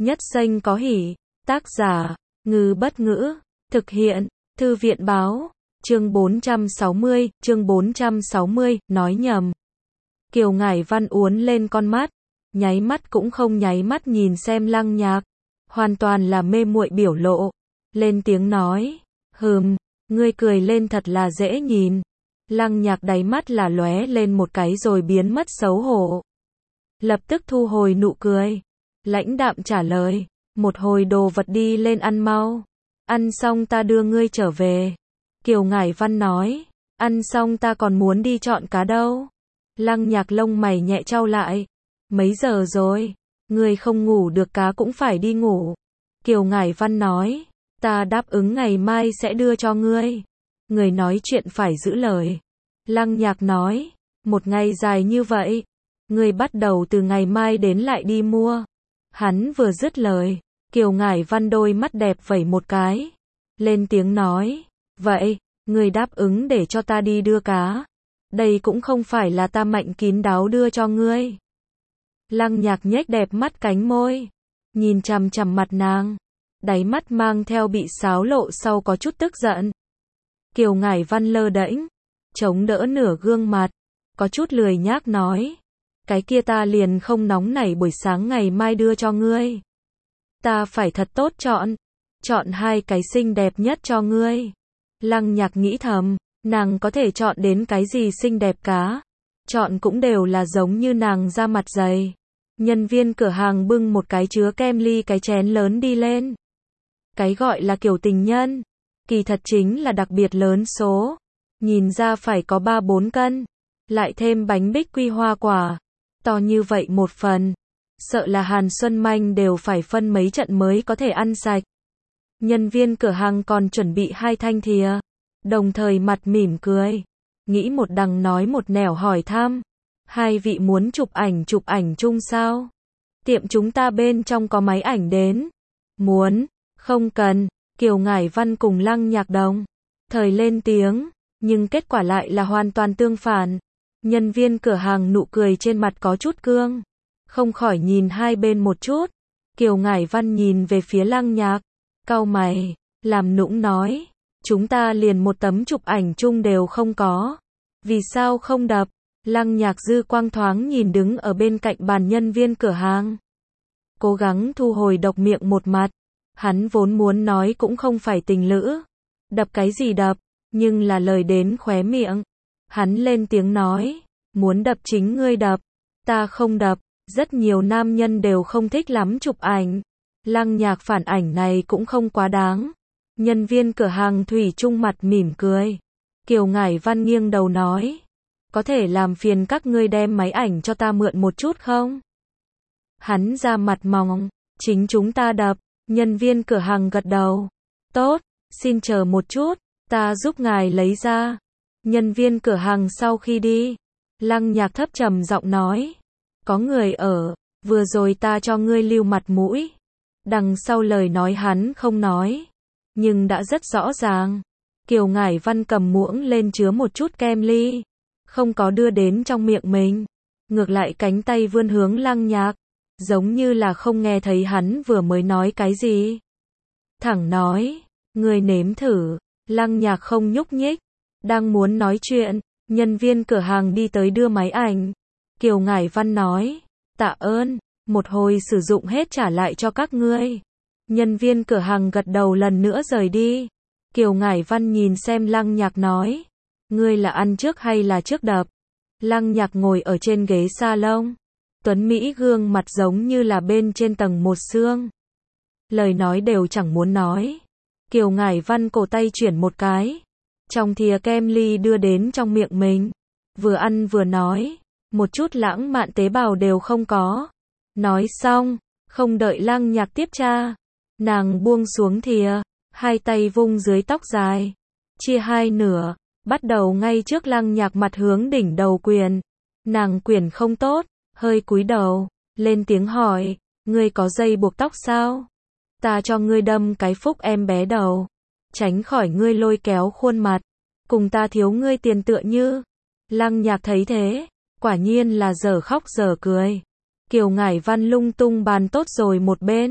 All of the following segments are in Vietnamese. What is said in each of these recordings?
Nhất xanh có hỉ. Tác giả, Ngư Bất Ngữ. Thực hiện, Thư viện Báo. Chương 460, nói nhầm. Kiều Ngải Văn uốn lên con mắt, nháy mắt cũng không nháy mắt nhìn xem Lăng Nhạc, hoàn toàn là mê muội biểu lộ, lên tiếng nói, ngươi cười lên thật là dễ nhìn. Lăng Nhạc đáy mắt là lóe lên một cái rồi biến mất xấu hổ. Lập tức thu hồi nụ cười, lãnh đạm trả lời, một hồi đồ vật đi lên ăn mau, ăn xong ta đưa ngươi trở về. Kiều Ngải Văn nói, ăn xong ta còn muốn đi chọn cá đâu. Lăng Nhạc lông mày nhẹ chau lại, mấy giờ rồi, ngươi không ngủ được cá cũng phải đi ngủ. Kiều Ngải Văn nói, ta đáp ứng ngày mai sẽ đưa cho ngươi. Người nói chuyện phải giữ lời. Lăng Nhạc nói, một ngày dài như vậy, ngươi bắt đầu từ ngày mai đến lại đi mua. Hắn vừa dứt lời, Kiều Ngải Văn đôi mắt đẹp vẩy một cái, lên tiếng nói, vậy, ngươi đáp ứng để cho ta đi đưa cá. Đây cũng không phải là ta mạnh kín đáo đưa cho ngươi. Lăng Nhạc nhếch đẹp mắt cánh môi, nhìn chằm chằm mặt nàng, đáy mắt mang theo bị xáo lộ sau có chút tức giận. Kiều Ngải Văn lơ đễnh, chống đỡ nửa gương mặt, có chút lười nhác nói, cái kia ta liền không nóng nảy buổi sáng ngày mai đưa cho ngươi. Ta phải thật tốt chọn hai cái xinh đẹp nhất cho ngươi. Lăng Nhạc nghĩ thầm, nàng có thể chọn đến cái gì xinh đẹp cá, chọn cũng đều là giống như nàng da mặt dày. Nhân viên cửa hàng bưng một cái chứa kem ly cái chén lớn đi lên. Cái gọi là kiểu tình nhân, kỳ thật chính là đặc biệt lớn số, nhìn ra phải có 3-4 cân, lại thêm bánh bích quy hoa quả, to như vậy một phần, sợ là Hàn Xuân Manh đều phải phân mấy trận mới có thể ăn sạch. Nhân viên cửa hàng còn chuẩn bị 2 thanh thìa, đồng thời mặt mỉm cười, nghĩ một đằng nói một nẻo hỏi thăm, hai vị muốn chụp ảnh chung sao? Tiệm chúng ta bên trong có máy ảnh đến. Muốn, không cần. Kiều Ngải Văn cùng Lăng Nhạc đồng thời lên tiếng, nhưng kết quả lại là hoàn toàn tương phản. Nhân viên cửa hàng nụ cười trên mặt có chút cương, không khỏi nhìn hai bên một chút. Kiều Ngải Văn nhìn về phía Lăng Nhạc, cau mày, làm nũng nói, chúng ta liền một tấm chụp ảnh chung đều không có, vì sao không đập? Lăng Nhạc dư quang thoáng nhìn đứng ở bên cạnh bàn nhân viên cửa hàng, cố gắng thu hồi độc miệng một mặt. Hắn vốn muốn nói cũng không phải tình lữ, đập cái gì đập, nhưng là lời đến khóe miệng. Hắn lên tiếng nói, muốn đập chính ngươi đập, ta không đập. Rất nhiều nam nhân đều không thích lắm chụp ảnh. Lăng Nhạc phản ảnh này cũng không quá đáng. Nhân viên cửa hàng thủy chung mặt mỉm cười. Kiều Ngải Văn nghiêng đầu nói, có thể làm phiền các ngươi đem máy ảnh cho ta mượn một chút không? Hắn ra mặt mỏng, chính chúng ta đập. Nhân viên cửa hàng gật đầu, tốt, xin chờ một chút, ta giúp ngài lấy ra. Nhân viên cửa hàng sau khi đi, Lăng Nhạc thấp trầm giọng nói, có người ở, vừa rồi ta cho ngươi lưu mặt mũi. Đằng sau lời nói hắn không nói, nhưng đã rất rõ ràng. Kiều Ngải Văn cầm muỗng lên chứa một chút kem ly, không có đưa đến trong miệng mình, ngược lại cánh tay vươn hướng Lăng Nhạc, giống như là không nghe thấy hắn vừa mới nói cái gì. Thẳng nói, ngươi nếm thử. Lăng Nhạc không nhúc nhích, đang muốn nói chuyện, nhân viên cửa hàng đi tới đưa máy ảnh. Kiều Ngải Văn nói, tạ ơn, một hồi sử dụng hết trả lại cho các ngươi. Nhân viên cửa hàng gật đầu lần nữa rời đi. Kiều Ngải Văn nhìn xem Lăng Nhạc nói, ngươi là ăn trước hay là trước đập? Lăng Nhạc ngồi ở trên ghế salon, tuấn mỹ gương mặt giống như là bên trên tầng một xương. Lời nói đều chẳng muốn nói. Kiều Ngải Văn cổ tay chuyển một cái, trong thìa kem ly đưa đến trong miệng mình, vừa ăn vừa nói, một chút lãng mạn tế bào đều không có. Nói xong, không đợi Lăng Nhạc tiếp tra, nàng buông xuống thìa, hai tay vung dưới tóc dài, chia hai nửa, bắt đầu ngay trước Lăng Nhạc mặt hướng đỉnh đầu quyền. Nàng quyền không tốt, hơi cúi đầu, lên tiếng hỏi, ngươi có dây buộc tóc sao? Ta cho ngươi đâm cái phúc em bé đầu, tránh khỏi ngươi lôi kéo khuôn mặt, cùng ta thiếu ngươi tiền tựa như. Lăng Nhạc thấy thế, quả nhiên là dở khóc dở cười. Kiều Ngải Văn lung tung bàn tốt rồi một bên,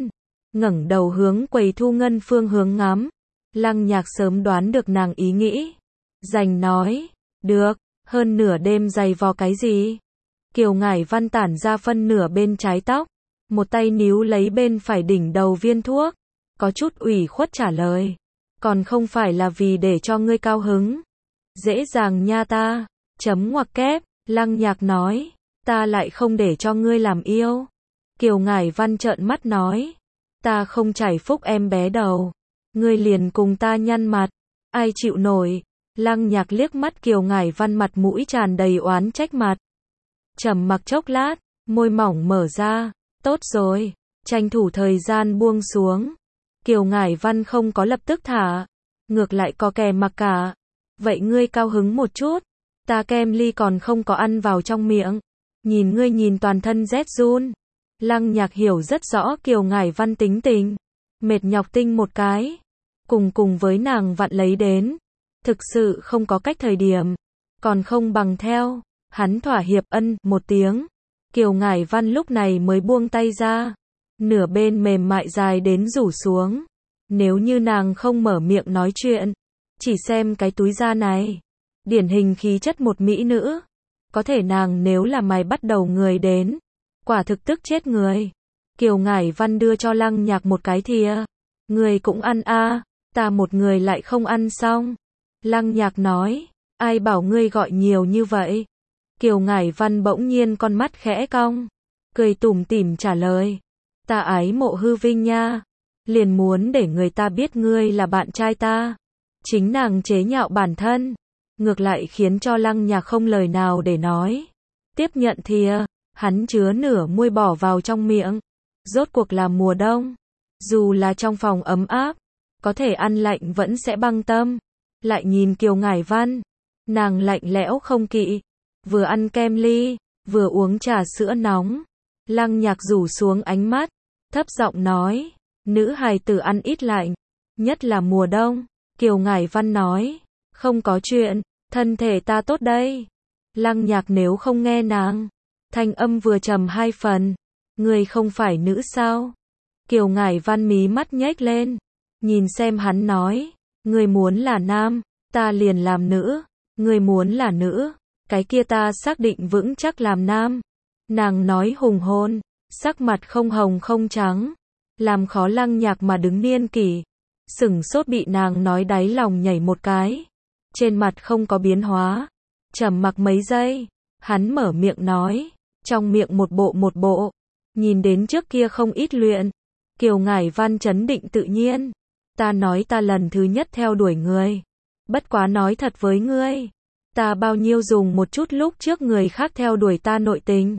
ngẩng đầu hướng quầy thu ngân phương hướng ngắm. Lăng Nhạc sớm đoán được nàng ý nghĩ. Dành nói, được, hơn nửa đêm giày vò cái gì? Kiều Ngải Văn tản ra phân nửa bên trái tóc, một tay níu lấy bên phải đỉnh đầu viên thuốc, có chút ủy khuất trả lời. Còn không phải là vì để cho ngươi cao hứng. Dễ dàng nha ta, chấm ngoặc kép, Lăng Nhạc nói, ta lại không để cho ngươi làm yêu. Kiều Ngải Văn trợn mắt nói, ta không chảy phúc em bé đầu, ngươi liền cùng ta nhăn mặt, ai chịu nổi. Lăng Nhạc liếc mắt Kiều Ngải Văn mặt mũi tràn đầy oán trách mặt. Trầm mặc chốc lát, môi mỏng mở ra, tốt rồi, tranh thủ thời gian buông xuống. Kiều Ngải Văn không có lập tức thả, ngược lại có kè mặc cả. Vậy ngươi cao hứng một chút, ta kem ly còn không có ăn vào trong miệng. Nhìn ngươi nhìn toàn thân rét run. Lăng Nhạc hiểu rất rõ Kiều Ngải Văn tính tình, mệt nhọc tinh một cái, cùng với nàng vặn lấy đến. Thực sự không có cách thời điểm, còn không bằng theo. Hắn thỏa hiệp ân một tiếng. Kiều Ngải Văn lúc này mới buông tay ra. Nửa bên mềm mại dài đến rủ xuống. Nếu như nàng không mở miệng nói chuyện, chỉ xem cái túi da này, điển hình khí chất một mỹ nữ. Có thể nàng nếu là mày bắt đầu người đến, quả thực tức chết người. Kiều Ngải Văn đưa cho Lăng Nhạc một cái thìa. Người cũng ăn a, ta một người lại không ăn xong. Lăng Nhạc nói, ai bảo ngươi gọi nhiều như vậy? Kiều Ngải Văn bỗng nhiên con mắt khẽ cong, cười tủm tỉm trả lời, ta ái mộ hư vinh nha, liền muốn để người ta biết ngươi là bạn trai ta. Chính nàng chế nhạo bản thân, ngược lại khiến cho Lăng Nhạc không lời nào để nói. Tiếp nhận thìa, hắn chứa nửa muôi bỏ vào trong miệng. Rốt cuộc là mùa đông, dù là trong phòng ấm áp, có thể ăn lạnh vẫn sẽ băng tâm. Lại nhìn Kiều Ngải Văn, nàng lạnh lẽo không kỵ, vừa ăn kem ly, vừa uống trà sữa nóng. Lăng Nhạc rủ xuống ánh mắt, thấp giọng nói, nữ hài tử ăn ít lạnh, nhất là mùa đông. Kiều Ngải Văn nói, không có chuyện, thân thể ta tốt đây. Lăng Nhạc nếu không nghe nàng, thanh âm vừa trầm hai phần, người không phải nữ sao? Kiều Ngải Văn mí mắt nhếch lên, nhìn xem hắn nói, người muốn là nam, ta liền làm nữ, người muốn là nữ, cái kia ta xác định vững chắc làm nam. Nàng nói hùng hồn, sắc mặt không hồng không trắng, làm khó Lăng Nhạc mà đứng niên kỷ. Sửng sốt bị nàng nói đáy lòng nhảy một cái, trên mặt không có biến hóa, trầm mặc mấy giây, hắn mở miệng nói, trong miệng một bộ, nhìn đến trước kia không ít luyện. Kiều Ngải Văn trấn định tự nhiên, ta nói ta lần thứ nhất theo đuổi người, bất quá nói thật với ngươi, ta bao nhiêu dùng một chút lúc trước người khác theo đuổi ta nội tình.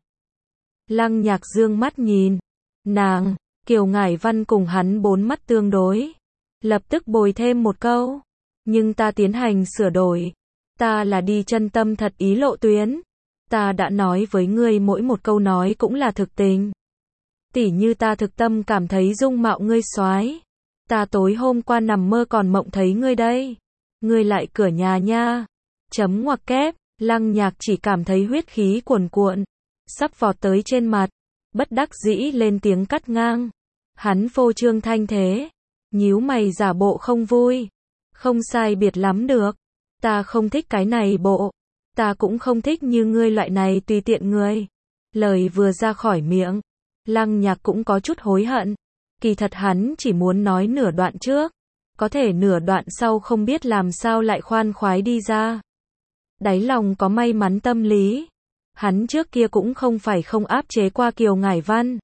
Lăng Nhạc dương mắt nhìn nàng, Kiều Ngải Văn cùng hắn bốn mắt tương đối, lập tức bồi thêm một câu, nhưng ta tiến hành sửa đổi, ta là đi chân tâm thật ý lộ tuyến, ta đã nói với ngươi mỗi một câu nói cũng là thực tình. Tỉ như ta thực tâm cảm thấy dung mạo ngươi soái, ta tối hôm qua nằm mơ còn mộng thấy ngươi đây, ngươi lại cửa nhà nha. Chấm ngoặc kép, Lăng Nhạc chỉ cảm thấy huyết khí cuồn cuộn, sắp vọt tới trên mặt, bất đắc dĩ lên tiếng cắt ngang. Hắn phô trương thanh thế, nhíu mày giả bộ không vui, không sai biệt lắm được, ta không thích cái này bộ, ta cũng không thích như ngươi loại này tùy tiện người. Lời vừa ra khỏi miệng, Lăng Nhạc cũng có chút hối hận, kỳ thật hắn chỉ muốn nói nửa đoạn trước, có thể nửa đoạn sau không biết làm sao lại khoan khoái đi ra. Đáy lòng có may mắn tâm lý, hắn trước kia cũng không phải không áp chế qua Kiều Ngải Văn.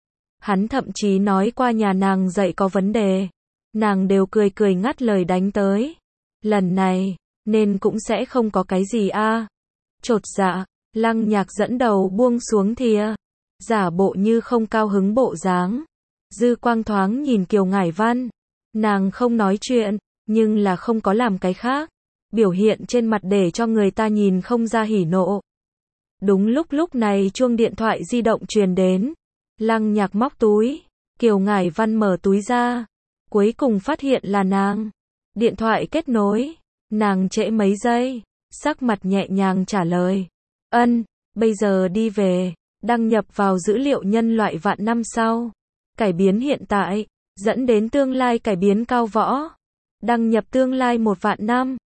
Hắn thậm chí nói qua nhà nàng dạy có vấn đề, nàng đều cười cười ngắt lời đánh tới. Lần này, nên cũng sẽ không có cái gì a. Chột dạ, Lăng Nhạc dẫn đầu buông xuống thìa, giả bộ như không cao hứng bộ dáng. Dư quang thoáng nhìn Kiều Ngải Văn, nàng không nói chuyện, nhưng là không có làm cái khác, biểu hiện trên mặt để cho người ta nhìn không ra hỉ nộ. Đúng lúc này chuông điện thoại di động truyền đến, Lăng Nhạc móc túi, Kiều Ngải Văn mở túi ra, cuối cùng phát hiện là nàng. Điện thoại kết nối, nàng trễ mấy giây, sắc mặt nhẹ nhàng trả lời, ân, bây giờ đi về, đăng nhập vào dữ liệu nhân loại vạn năm sau, cải biến hiện tại, dẫn đến tương lai cải biến cao võ. Đăng nhập tương lai 1 vạn năm.